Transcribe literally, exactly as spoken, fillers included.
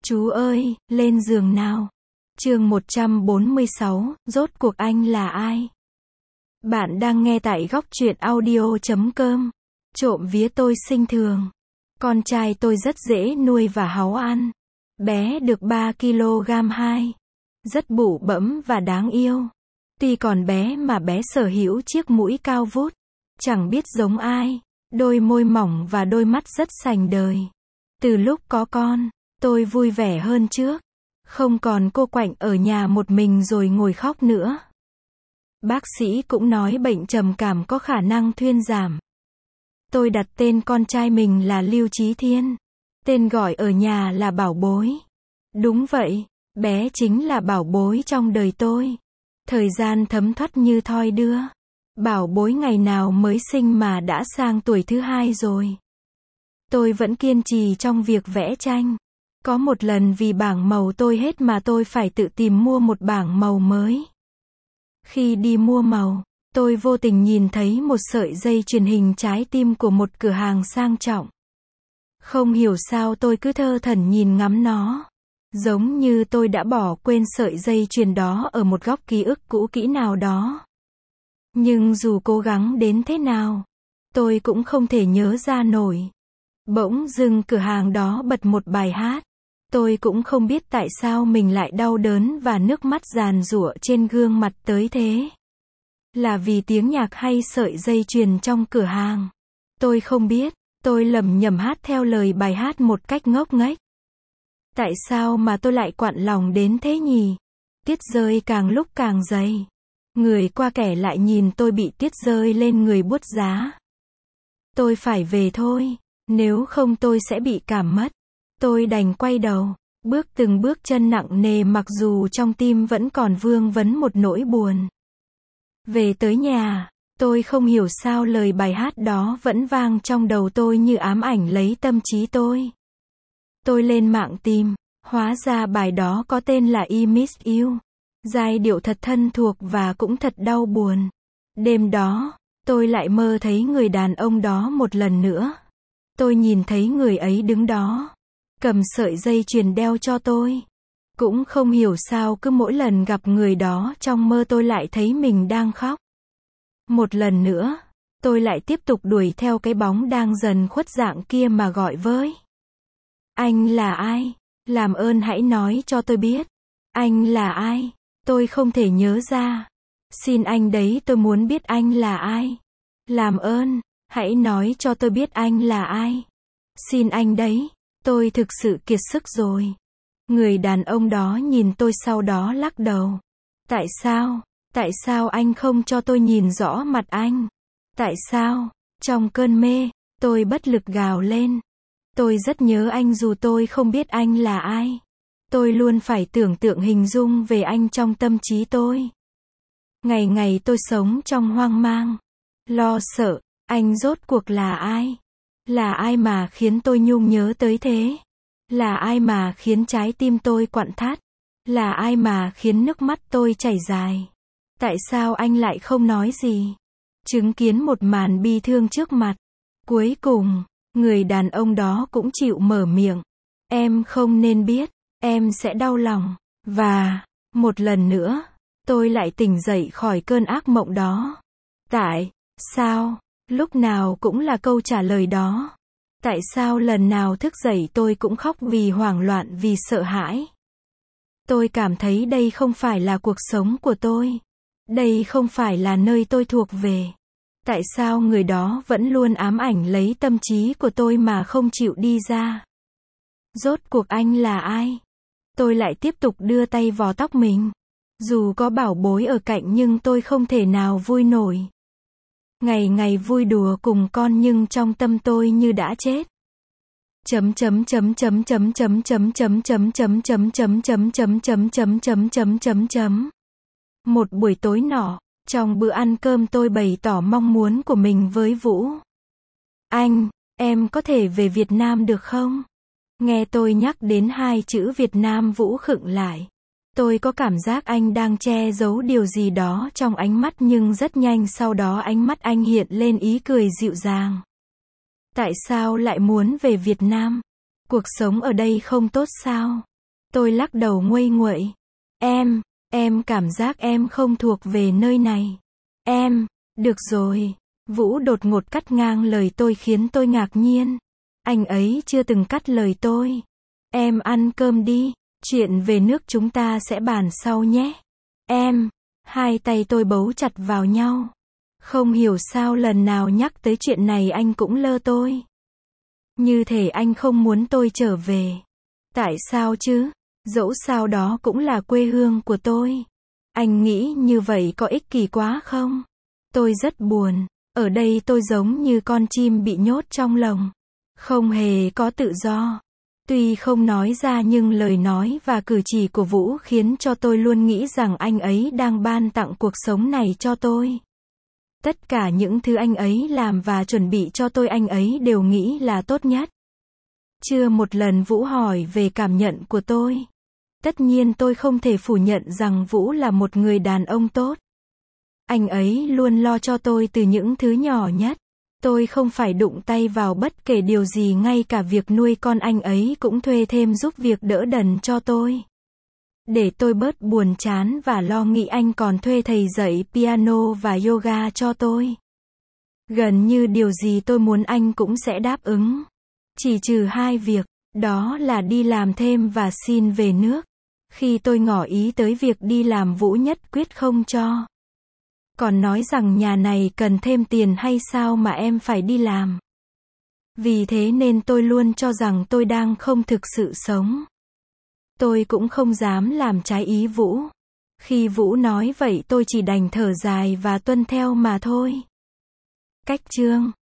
Chú ơi, lên giường nào. Chương một trăm bốn mươi sáu, rốt cuộc anh là ai? Bạn đang nghe tại góc truyện audio chấm com. Trộm vía tôi sinh thường. Con trai tôi rất dễ nuôi và háu ăn. Bé được ba ki lô gam hai. Rất bụ bẫm và đáng yêu. Tuy còn bé mà bé sở hữu chiếc mũi cao vút. Chẳng biết giống ai. Đôi môi mỏng và đôi mắt rất sành đời. Từ lúc có con, tôi vui vẻ hơn trước. Không còn cô quạnh ở nhà một mình rồi ngồi khóc nữa. Bác sĩ cũng nói bệnh trầm cảm có khả năng thuyên giảm. Tôi đặt tên con trai mình là Lưu Chí Thiên. Tên gọi ở nhà là Bảo Bối. Đúng vậy, bé chính là bảo bối trong đời tôi. Thời gian thấm thoắt như thoi đưa. Bảo Bối ngày nào mới sinh mà đã sang tuổi thứ hai rồi. Tôi vẫn kiên trì trong việc vẽ tranh. Có một lần vì bảng màu tôi hết mà tôi phải tự tìm mua một bảng màu mới. Khi đi mua màu, tôi vô tình nhìn thấy một sợi dây chuyền hình trái tim của một cửa hàng sang trọng. Không hiểu sao tôi cứ thơ thẩn nhìn ngắm nó. Giống như tôi đã bỏ quên sợi dây chuyền đó ở một góc ký ức cũ kỹ nào đó. Nhưng dù cố gắng đến thế nào, tôi cũng không thể nhớ ra nổi. Bỗng dưng cửa hàng đó bật một bài hát. Tôi cũng không biết tại sao mình lại đau đớn và nước mắt giàn giụa trên gương mặt tới thế. Là vì tiếng nhạc hay sợi dây chuyền trong cửa hàng? Tôi không biết, tôi lẩm nhẩm hát theo lời bài hát một cách ngốc nghếch. Tại sao mà tôi lại quặn lòng đến thế nhỉ? Tiết rơi càng lúc càng dày. Người qua kẻ lại nhìn tôi bị tiết rơi lên người buốt giá. Tôi phải về thôi, nếu không tôi sẽ bị cảm mất. Tôi đành quay đầu, bước từng bước chân nặng nề mặc dù trong tim vẫn còn vương vấn một nỗi buồn. Về tới nhà, tôi không hiểu sao lời bài hát đó vẫn vang trong đầu tôi như ám ảnh lấy tâm trí tôi. Tôi lên mạng tìm, hóa ra bài đó có tên là I Miss You. Giai điệu thật thân thuộc và cũng thật đau buồn. Đêm đó, tôi lại mơ thấy người đàn ông đó một lần nữa. Tôi nhìn thấy người ấy đứng đó, cầm sợi dây chuyền đeo cho tôi. Cũng không hiểu sao cứ mỗi lần gặp người đó trong mơ tôi lại thấy mình đang khóc. Một lần nữa, tôi lại tiếp tục đuổi theo cái bóng đang dần khuất dạng kia mà gọi với. Anh là ai? Làm ơn hãy nói cho tôi biết. Anh là ai? Tôi không thể nhớ ra. Xin anh đấy, tôi muốn biết anh là ai. Làm ơn, hãy nói cho tôi biết anh là ai. Xin anh đấy, tôi thực sự kiệt sức rồi. Người đàn ông đó nhìn tôi sau đó lắc đầu. Tại sao? Tại sao anh không cho tôi nhìn rõ mặt anh? Tại sao? Trong cơn mê, tôi bất lực gào lên. Tôi rất nhớ anh dù tôi không biết anh là ai. Tôi luôn phải tưởng tượng hình dung về anh trong tâm trí tôi. Ngày ngày tôi sống trong hoang mang, lo sợ, anh rốt cuộc là ai? Là ai mà khiến tôi nhung nhớ tới thế? Là ai mà khiến trái tim tôi quặn thắt? Là ai mà khiến nước mắt tôi chảy dài? Tại sao anh lại không nói gì? Chứng kiến một màn bi thương trước mặt. Cuối cùng, người đàn ông đó cũng chịu mở miệng. Em không nên biết, em sẽ đau lòng. Và, một lần nữa, tôi lại tỉnh dậy khỏi cơn ác mộng đó. Tại sao? Lúc nào cũng là câu trả lời đó. Tại sao lần nào thức dậy tôi cũng khóc vì hoảng loạn vì sợ hãi? Tôi cảm thấy đây không phải là cuộc sống của tôi. Đây không phải là nơi tôi thuộc về. Tại sao người đó vẫn luôn ám ảnh lấy tâm trí của tôi mà không chịu đi ra? Rốt cuộc anh là ai? Tôi lại tiếp tục đưa tay vò tóc mình. Dù có Bảo Bối ở cạnh nhưng tôi không thể nào vui nổi. Ngày ngày vui đùa cùng con nhưng trong tâm tôi như đã chết. Chấm chấm chấm chấm chấm chấm chấm chấm chấm chấm chấm chấm chấm chấm chấm chấm chấm chấm chấm chấm. Một buổi tối nọ, trong bữa ăn cơm tôi bày tỏ mong muốn của mình với Vũ. Anh, em có thể về Việt Nam được không? Nghe tôi nhắc đến hai chữ Việt Nam Vũ khựng lại. Tôi có cảm giác anh đang che giấu điều gì đó trong ánh mắt nhưng rất nhanh sau đó ánh mắt anh hiện lên ý cười dịu dàng. Tại sao lại muốn về Việt Nam? Cuộc sống ở đây không tốt sao? Tôi lắc đầu nguây nguậy. Em, em cảm giác em không thuộc về nơi này. Em, được rồi. Vũ đột ngột cắt ngang lời tôi khiến tôi ngạc nhiên. Anh ấy chưa từng cắt lời tôi. Em ăn cơm đi, chuyện về nước chúng ta sẽ bàn sau nhé. Em, hai tay tôi bấu chặt vào nhau. Không hiểu sao lần nào nhắc tới chuyện này anh cũng lơ tôi. Như thể anh không muốn tôi trở về. Tại sao chứ? Dẫu sao đó cũng là quê hương của tôi. Anh nghĩ như vậy có ích kỷ quá không? Tôi rất buồn. Ở đây tôi giống như con chim bị nhốt trong lồng. Không hề có tự do. Tuy không nói ra nhưng lời nói và cử chỉ của Vũ khiến cho tôi luôn nghĩ rằng anh ấy đang ban tặng cuộc sống này cho tôi. Tất cả những thứ anh ấy làm và chuẩn bị cho tôi anh ấy đều nghĩ là tốt nhất. Chưa một lần Vũ hỏi về cảm nhận của tôi. Tất nhiên tôi không thể phủ nhận rằng Vũ là một người đàn ông tốt. Anh ấy luôn lo cho tôi từ những thứ nhỏ nhất. Tôi không phải đụng tay vào bất kể điều gì, ngay cả việc nuôi con anh ấy cũng thuê thêm giúp việc đỡ đần cho tôi. Để tôi bớt buồn chán và lo nghĩ anh còn thuê thầy dạy piano và yoga cho tôi. Gần như điều gì tôi muốn anh cũng sẽ đáp ứng. Chỉ trừ hai việc, đó là đi làm thêm và xin về nước. Khi tôi ngỏ ý tới việc đi làm Vũ nhất quyết không cho. Còn nói rằng nhà này cần thêm tiền hay sao mà em phải đi làm. Vì thế nên tôi luôn cho rằng tôi đang không thực sự sống. Tôi cũng không dám làm trái ý Vũ. Khi Vũ nói vậy tôi chỉ đành thở dài và tuân theo mà thôi. Cách chương